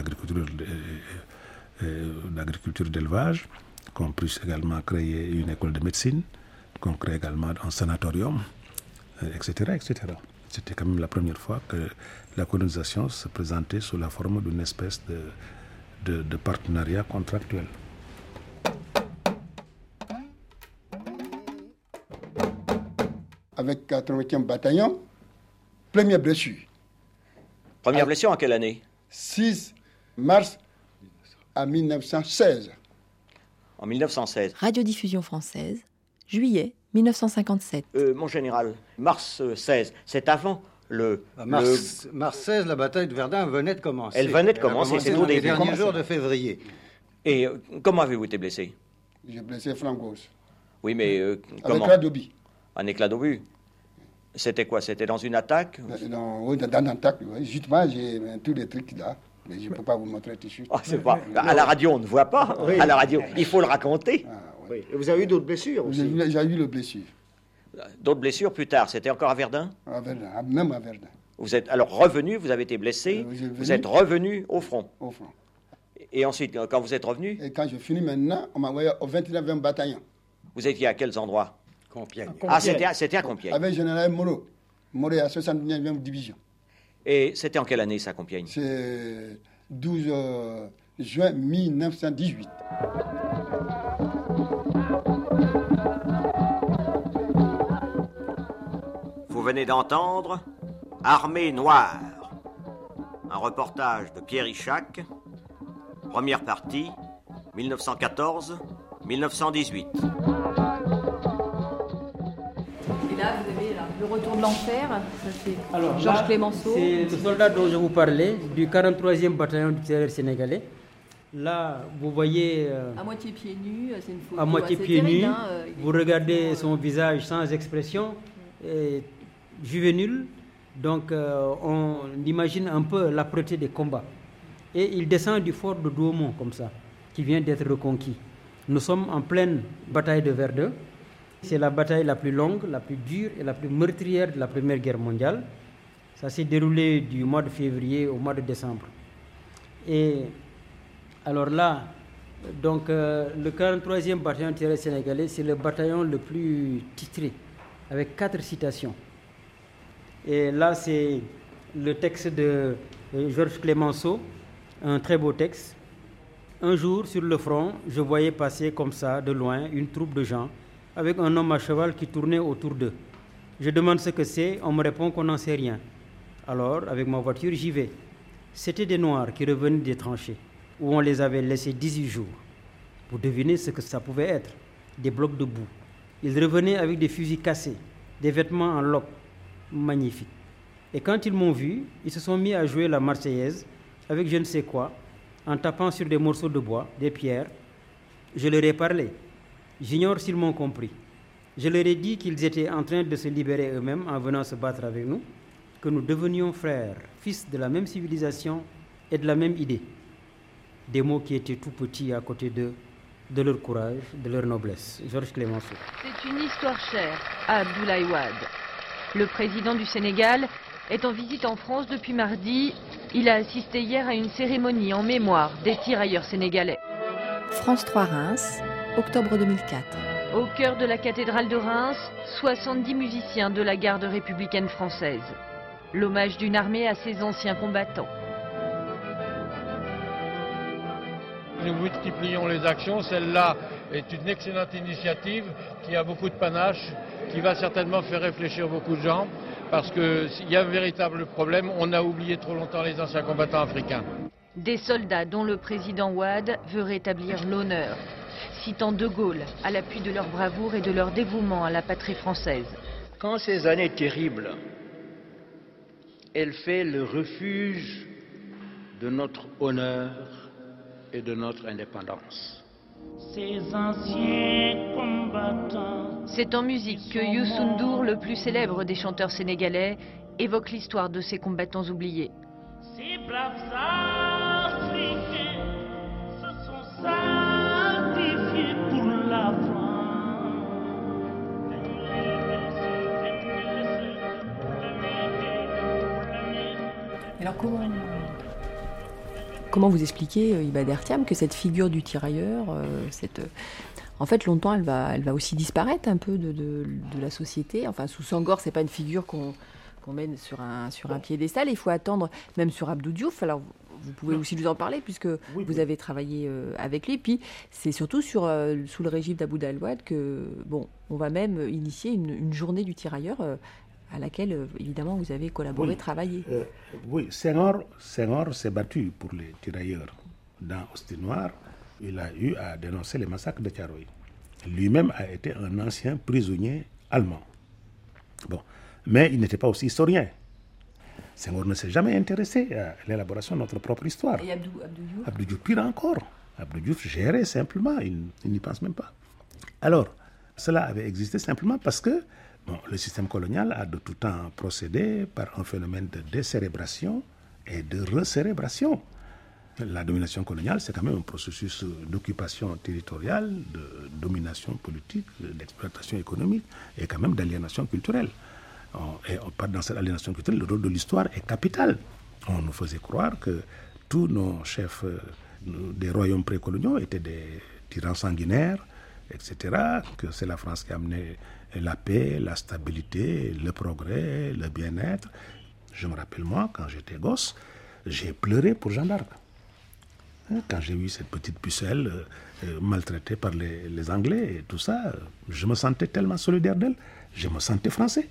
d'agriculture d'élevage, qu'on puisse également créer une école de médecine, qu'on crée également un sanatorium, etc., etc. C'était quand même la première fois que la colonisation se présentait sous la forme d'une espèce de partenariat contractuel. Avec 80e bataillon, première blessure. Première blessure en quelle année? 6 mars à 1916. En 1916. Radiodiffusion française, juillet 1957. Mon général, mars 16, c'est avant Mars 16, la bataille de Verdun venait de commencer. Elle venait de commencer, c'est tout les derniers jours de février. Et comment avez-vous été blessé? J'ai blessé flanc gauche. Oui, mais comment? Avec éclat d'obus. Un éclat d'obus. C'était quoi? C'était dans une attaque? Oui, dans une attaque. Oui. Justement, j'ai tous les trucs là. Mais je ne peux pas vous montrer tout de suite. Ah, c'est pas... À la radio, on ne voit pas. Oui. À la radio, il faut le raconter. Ah, oui. Et vous avez eu d'autres blessures aussi? J'ai eu le blessure. D'autres blessures plus tard. C'était encore à Verdun? À Verdun, même à Verdun. Vous êtes alors revenu, vous avez été blessé, vous êtes revenu au front? Au front. Et ensuite, quand vous êtes revenu? Et quand je finis maintenant, on m'a envoyé au 29e bataillon. Vous étiez à quels endroits? Compiègne. Ah, c'était à Compiègne. Avec le général Moreau. Moreau à 79e division. Et c'était en quelle année, ça, Compiègne? C'est 12 juin 1918. Vous venez d'entendre Armée Noire, un reportage de Pierre Ichac, première partie, 1914-1918. Et là, vous avez le retour de l'enfer, ça c'est Georges Clémenceau. C'est le soldat dont je vous parlais, du 43e bataillon du tirailleurs sénégalais. Là, vous voyez... à moitié pieds nus, c'est une photo à moitié assez pieds nus, terrible, vous regardez son visage sans expression, juvénile, donc on imagine un peu l'âpreté des combats. Et il descend du fort de Douaumont, comme ça, qui vient d'être reconquis. Nous sommes en pleine bataille de Verdun. C'est la bataille la plus longue, la plus dure et la plus meurtrière de la Première Guerre mondiale. Ça s'est déroulé du mois de février au mois de décembre. Et alors là, donc le 43e bataillon tiré sénégalais, c'est le bataillon le plus titré, avec 4 citations. Et là, c'est le texte de Georges Clémenceau, un très beau texte. Un jour, sur le front, je voyais passer comme ça, de loin, une troupe de gens, avec un homme à cheval qui tournait autour d'eux. Je demande ce que c'est, on me répond qu'on n'en sait rien. Alors, avec ma voiture, j'y vais. C'était des Noirs qui revenaient des tranchées, où on les avait laissés 18 jours. Vous devinez ce que ça pouvait être? Des blocs de boue. Ils revenaient avec des fusils cassés, des vêtements en loques, magnifiques. Et quand ils m'ont vu, ils se sont mis à jouer la Marseillaise avec je ne sais quoi, en tapant sur des morceaux de bois, des pierres. Je leur ai parlé. J'ignore s'ils m'ont compris. Je leur ai dit qu'ils étaient en train de se libérer eux-mêmes en venant se battre avec nous, que nous devenions frères, fils de la même civilisation et de la même idée. Des mots qui étaient tout petits à côté d'eux, de leur courage, de leur noblesse. Georges Clemenceau. C'est une histoire chère à Abdoulaye Wade. Le président du Sénégal est en visite en France depuis mardi. Il a assisté hier à une cérémonie en mémoire des tirailleurs sénégalais. France 3 Reims, octobre 2004. Au cœur de la cathédrale de Reims, 70 musiciens de la garde républicaine française. L'hommage d'une armée à ses anciens combattants. Nous multiplions les actions. Celle-là est une excellente initiative qui a beaucoup de panache, qui va certainement faire réfléchir beaucoup de gens, parce qu'il y a un véritable problème. On a oublié trop longtemps les anciens combattants africains. Des soldats dont le président Wade veut rétablir l'honneur, citant De Gaulle à l'appui de leur bravoure et de leur dévouement à la patrie française. Quand ces années terribles, elles fait le refuge de notre honneur et de notre indépendance. Ces anciens combattants. C'est en musique que Youssou N'Dour, le plus célèbre des chanteurs sénégalais, évoque l'histoire de ces combattants oubliés. Ces braves Africains se sont sacrifiés pour la France. Alors comment vous expliquez, Iba Der Thiam, que cette figure du tirailleur, en fait, longtemps, elle va aussi disparaître un peu de la société. Enfin, sous Senghor, c'est pas une figure qu'on mène sur un piédestal. Il faut attendre, même sur Abdou Diouf. Alors, vous pouvez aussi nous en parler, puisque vous avez travaillé avec lui. Puis, c'est surtout sous le régime d'Abdoulaye Wade que, on va même initier une journée du tirailleur à laquelle, évidemment, vous avez collaboré, travaillé. Oui, Senghor s'est battu pour les tirailleurs. Dans Hostie Noire, il a eu à dénoncer les massacres de Thiaroye. Lui-même a été un ancien prisonnier allemand. Mais il n'était pas aussi historien. Senghor ne s'est jamais intéressé à l'élaboration de notre propre histoire. Et Abdou Diouf? Abdou Diouf, pire encore. Abdou Diouf gérait simplement, il n'y pense même pas. Alors, cela avait existé simplement parce que le système colonial a de tout temps procédé par un phénomène de décérébration et de recérébration. La domination coloniale, c'est quand même un processus d'occupation territoriale, de domination politique, d'exploitation économique et quand même d'aliénation culturelle. Et dans cette aliénation culturelle, le rôle de l'histoire est capital. On nous faisait croire que tous nos chefs des royaumes précoloniaux étaient des tyrans sanguinaires, etc., que c'est la France qui a amené la paix, la stabilité, le progrès, le bien-être. Je me rappelle, moi, quand j'étais gosse, j'ai pleuré pour Jeanne d'Arc. Quand j'ai vu cette petite pucelle maltraitée par les Anglais et tout ça, je me sentais tellement solidaire d'elle, je me sentais français.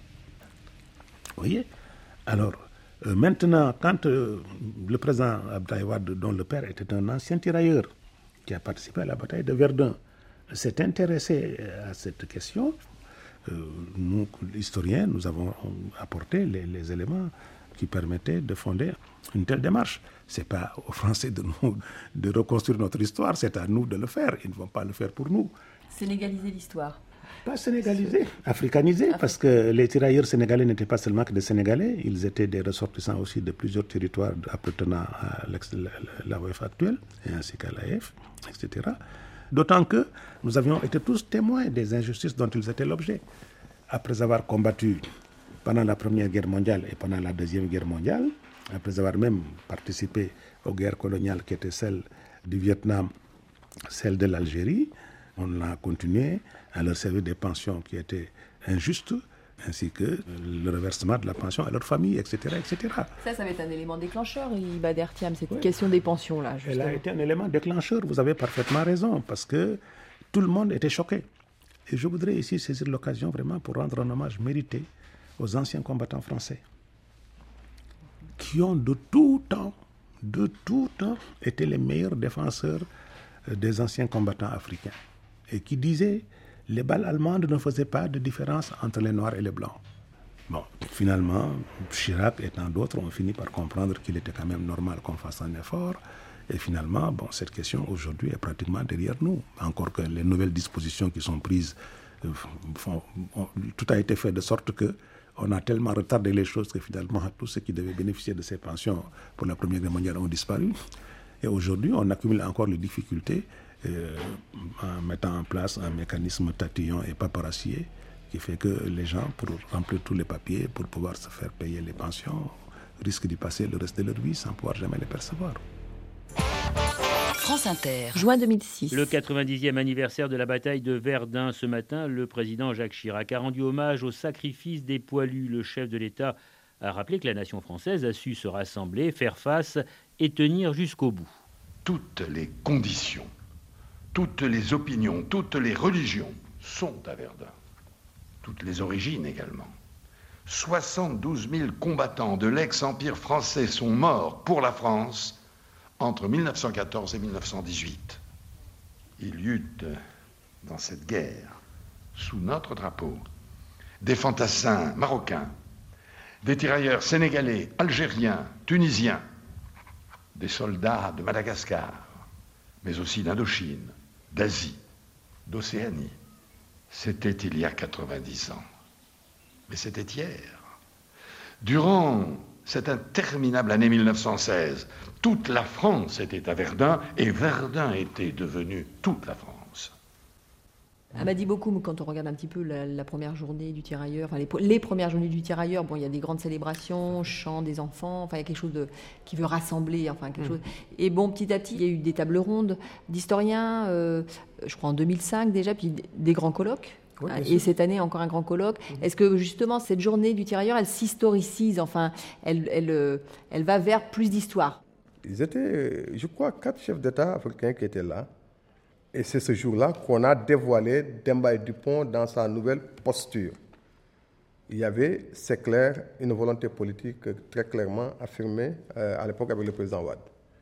Vous voyez? Alors, maintenant, quand le président Abdoulaye Wade, dont le père était un ancien tirailleur, qui a participé à la bataille de Verdun, s'est intéressé à cette question, nous, historiens, nous avons apporté les éléments qui permettaient de fonder une telle démarche. Ce n'est pas aux Français de reconstruire notre histoire, c'est à nous de le faire. Ils ne vont pas le faire pour nous. Sénégaliser l'histoire. Pas sénégaliser, africaniser, parce que les tirailleurs sénégalais n'étaient pas seulement que des Sénégalais, ils étaient des ressortissants aussi de plusieurs territoires appartenant à l'AOF actuelle, et ainsi qu'à l'AF, etc. D'autant que nous avions été tous témoins des injustices dont ils étaient l'objet. Après avoir combattu pendant la Première Guerre mondiale et pendant la Deuxième Guerre mondiale, après avoir même participé aux guerres coloniales qui étaient celles du Vietnam, celles de l'Algérie, on a continué à leur servir des pensions qui étaient injustes, ainsi que le reversement de la pension à leur famille, etc. etc. Ça va être un élément déclencheur, Iba Der Thiam, cette question des pensions-là. Elle a été un élément déclencheur, vous avez parfaitement raison, parce que tout le monde était choqué. Et je voudrais ici saisir l'occasion vraiment pour rendre un hommage mérité aux anciens combattants français, qui ont de tout temps, été les meilleurs défenseurs des anciens combattants africains, et qui disaient les balles allemandes ne faisaient pas de différence entre les noirs et les blancs. Bon, finalement, Chirac et tant d'autres ont fini par comprendre qu'il était quand même normal qu'on fasse un effort, Et finalement, cette question aujourd'hui est pratiquement derrière nous. Encore que les nouvelles dispositions qui sont prises, tout a été fait de sorte qu'on a tellement retardé les choses que finalement tous ceux qui devaient bénéficier de ces pensions pour la Première Guerre mondiale ont disparu. Et aujourd'hui, on accumule encore les difficultés en mettant en place un mécanisme tatillon et paperassier qui fait que les gens, pour remplir tous les papiers, pour pouvoir se faire payer les pensions, risquent d'y passer le reste de leur vie sans pouvoir jamais les percevoir. France Inter. Juin 2006. Le 90e anniversaire de la bataille de Verdun. Ce matin, le président Jacques Chirac a rendu hommage au sacrifice des poilus. Le chef de l'État a rappelé que la nation française a su se rassembler, faire face et tenir jusqu'au bout. Toutes les conditions, toutes les opinions, toutes les religions sont à Verdun. Toutes les origines également. 72 000 combattants de l'ex-empire français sont morts pour la France entre 1914 et 1918. Il y eut dans cette guerre, sous notre drapeau, des fantassins marocains, des tirailleurs sénégalais, algériens, tunisiens, des soldats de Madagascar, mais aussi d'Indochine, d'Asie, d'Océanie. C'était il y a 90 ans. Mais c'était hier. Durant cette interminable année 1916, toute la France était à Verdun et Verdun était devenu toute la France. Amady Bokoum, quand on regarde un petit peu la première journée du tirailleur, les premières journées du tirailleur, il y a des grandes célébrations, chants des enfants, il y a quelque chose qui veut rassembler, quelque chose. Et petit à petit, il y a eu des tables rondes d'historiens, je crois en 2005 déjà, puis des grands colloques. Oui, et cette année, encore un grand colloque. Est-ce que justement, cette journée du tirailleur, elle s'historicise, elle va vers plus d'histoire? Ils étaient, je crois, 4 chefs d'État africains qui étaient là. Et c'est ce jour-là qu'on a dévoilé Demba Dupont dans sa nouvelle posture. Il y avait, c'est clair, une volonté politique très clairement affirmée à l'époque avec le président Wade.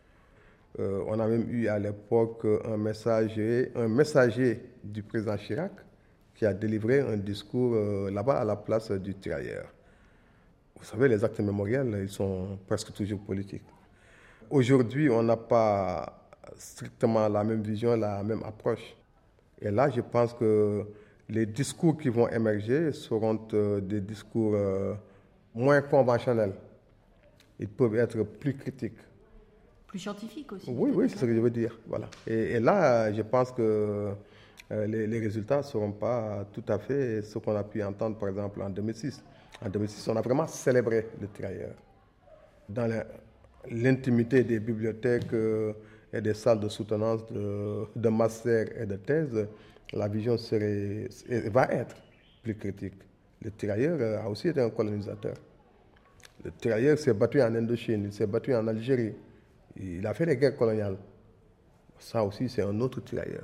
On a même eu à l'époque un messager du président Chirac qui a délivré un discours là-bas à la place du tirailleur. Vous savez, les actes mémoriels, ils sont presque toujours politiques. Aujourd'hui, on n'a pas strictement la même vision, la même approche. Et là, je pense que les discours qui vont émerger seront des discours moins conventionnels. Ils peuvent être plus critiques. Plus scientifiques aussi. Oui, c'est ce que je veux dire. Voilà. Et là, je pense que les résultats ne seront pas tout à fait ce qu'on a pu entendre, par exemple, en 2006. En 2006, on a vraiment célébré le tirailleur. Dans l'intimité des bibliothèques et des salles de soutenance de master et de thèse, la vision va être plus critique. Le tirailleur a aussi été un colonisateur. Le tirailleur s'est battu en Indochine, il s'est battu en Algérie, il a fait des guerres coloniales. Ça aussi, c'est un autre tirailleur.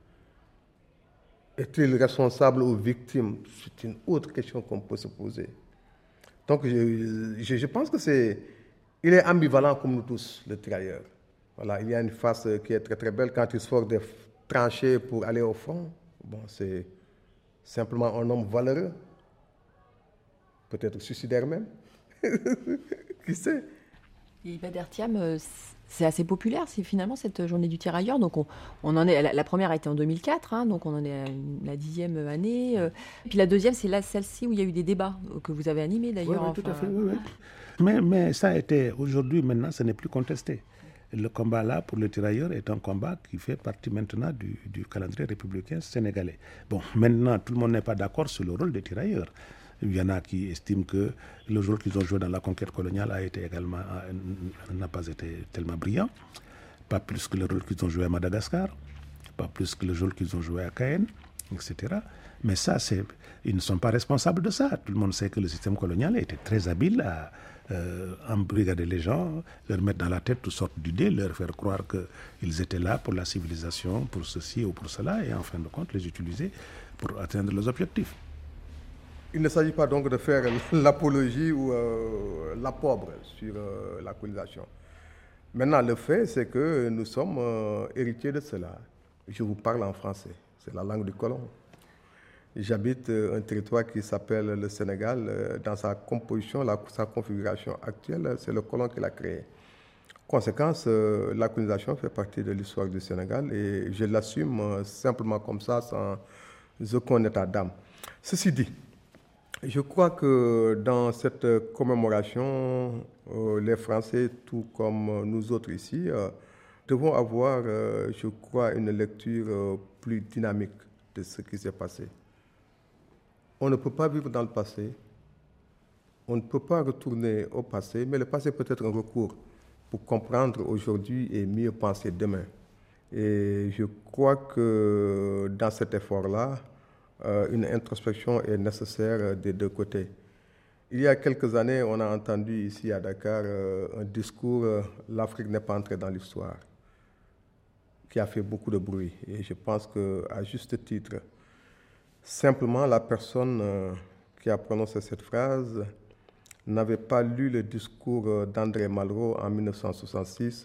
Est-il responsable ou victime? C'est une autre question qu'on peut se poser. Donc, je pense il est ambivalent comme nous tous, le tirailleur. Voilà, il y a une face qui est très très belle quand il sort des tranchées pour aller au front. C'est simplement un homme valeureux, peut-être suicidaire même. Qui sait? Et Bader Thiam, c'est assez populaire, c'est finalement cette journée du tirailleur. Donc on en est, la première a été en 2004, donc on en est à la 10e année. Puis la deuxième, c'est celle-ci où il y a eu des débats que vous avez animés d'ailleurs. Oui, tout à fait. Oui. Mais ça a été, aujourd'hui, maintenant, ce n'est plus contesté. Le combat là pour le tirailleur est un combat qui fait partie maintenant du calendrier républicain sénégalais. Maintenant, tout le monde n'est pas d'accord sur le rôle des tirailleurs. Il y en a qui estiment que le rôle qu'ils ont joué dans la conquête coloniale n'a pas été tellement brillant. Pas plus que le rôle qu'ils ont joué à Madagascar, pas plus que le rôle qu'ils ont joué à Cayenne, etc. Mais ça, ils ne sont pas responsables de ça. Tout le monde sait que le système colonial était très habile à embrigader les gens, leur mettre dans la tête toutes sortes d'idées, leur faire croire qu'ils étaient là pour la civilisation, pour ceci ou pour cela, et en fin de compte, les utiliser pour atteindre leurs objectifs. Il ne s'agit pas donc de faire l'apologie ou l'approbre sur la colonisation. Maintenant, le fait, c'est que nous sommes héritiers de cela. Je vous parle en français, c'est la langue du colon. J'habite un territoire qui s'appelle le Sénégal. Dans sa composition, sa configuration actuelle, c'est le colon qui l'a créé. Conséquence, la colonisation fait partie de l'histoire du Sénégal et je l'assume simplement comme ça, sans aucun état d'âme. Ceci dit, je crois que dans cette commémoration, les Français, tout comme nous autres ici, devons avoir, je crois, une lecture plus dynamique de ce qui s'est passé. On ne peut pas vivre dans le passé, on ne peut pas retourner au passé, mais le passé peut être un recours pour comprendre aujourd'hui et mieux penser demain. Et je crois que dans cet effort-là, une introspection est nécessaire des deux côtés. Il y a quelques années, on a entendu ici à Dakar un discours « L'Afrique n'est pas entrée dans l'histoire » qui a fait beaucoup de bruit. Et je pense qu'à juste titre, simplement la personne qui a prononcé cette phrase n'avait pas lu le discours d'André Malraux en 1966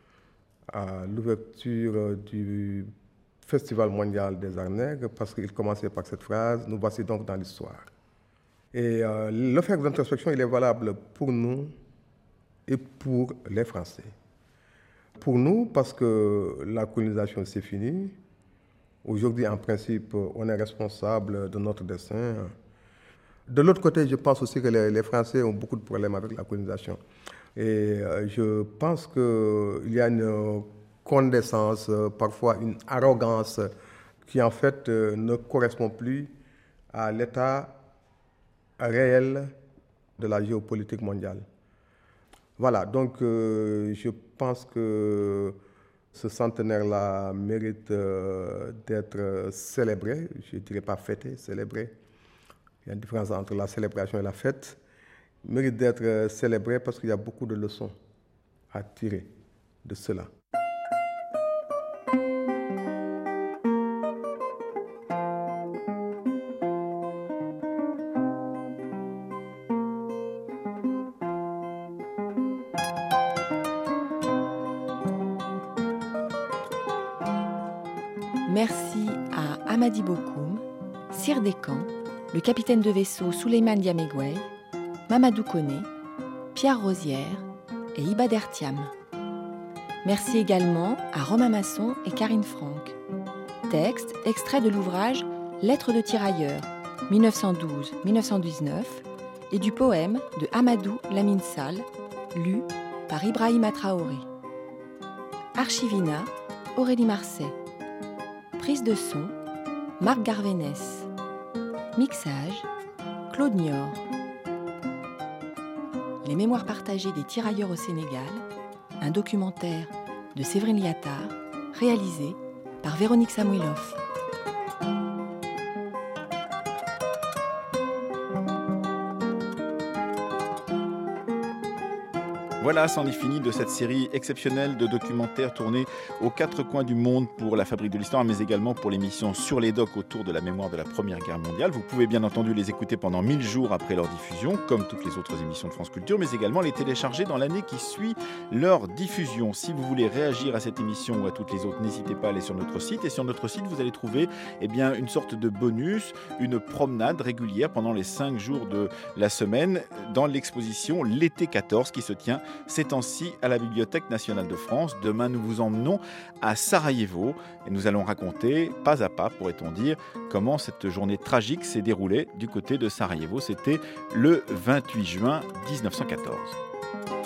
à l'ouverture du Festival mondial des Arts nègres, parce qu'il commençait par cette phrase « Nous voici donc dans l'histoire ». Et le fait d'introspection, il est valable pour nous et pour les Français. Pour nous, parce que la colonisation, c'est fini. Aujourd'hui, en principe, on est responsable de notre destin. De l'autre côté, je pense aussi que les Français ont beaucoup de problèmes avec la colonisation. Et je pense qu'il y a une condescence, parfois une arrogance qui en fait ne correspond plus à l'état réel de la géopolitique mondiale. Voilà, donc je pense que ce centenaire-là mérite d'être célébré, je ne dirais pas fêté, célébré. Il y a une différence entre la célébration et la fête. Il mérite d'être célébré parce qu'il y a beaucoup de leçons à tirer de cela. Merci à Amadi Bokoum, Sir Descamps, le capitaine de vaisseau Souleymane Diamegouei, Mamadou Koné, Pierre Rosière et Ibader Thiam. Merci également à Romain Masson et Karine Franck. Texte extrait de l'ouvrage Lettres de tirailleurs, 1912-1919, et du poème de Amadou Lamine Sall, lu par Ibrahima Traoré. Archivina, Aurélie Marseille. Prise de son, Marc Garvénès. Mixage, Claude Niort. Les mémoires partagées des tirailleurs au Sénégal, un documentaire de Séverine Liattard, réalisé par Véronique Samouilov. Voilà, c'en est fini de cette série exceptionnelle de documentaires tournés aux quatre coins du monde pour la Fabrique de l'Histoire, mais également pour l'émission Sur les Docs autour de la mémoire de la Première Guerre mondiale. Vous pouvez bien entendu les écouter pendant 1000 jours après leur diffusion, comme toutes les autres émissions de France Culture, mais également les télécharger dans l'année qui suit leur diffusion. Si vous voulez réagir à cette émission ou à toutes les autres, n'hésitez pas à aller sur notre site. Et sur notre site, vous allez trouver une sorte de bonus, une promenade régulière pendant les 5 jours de la semaine dans l'exposition L'été 14 qui se tient ces temps-ci à la Bibliothèque nationale de France. Demain, nous vous emmenons à Sarajevo et nous allons raconter, pas à pas, pourrait-on dire, comment cette journée tragique s'est déroulée du côté de Sarajevo. C'était le 28 juin 1914.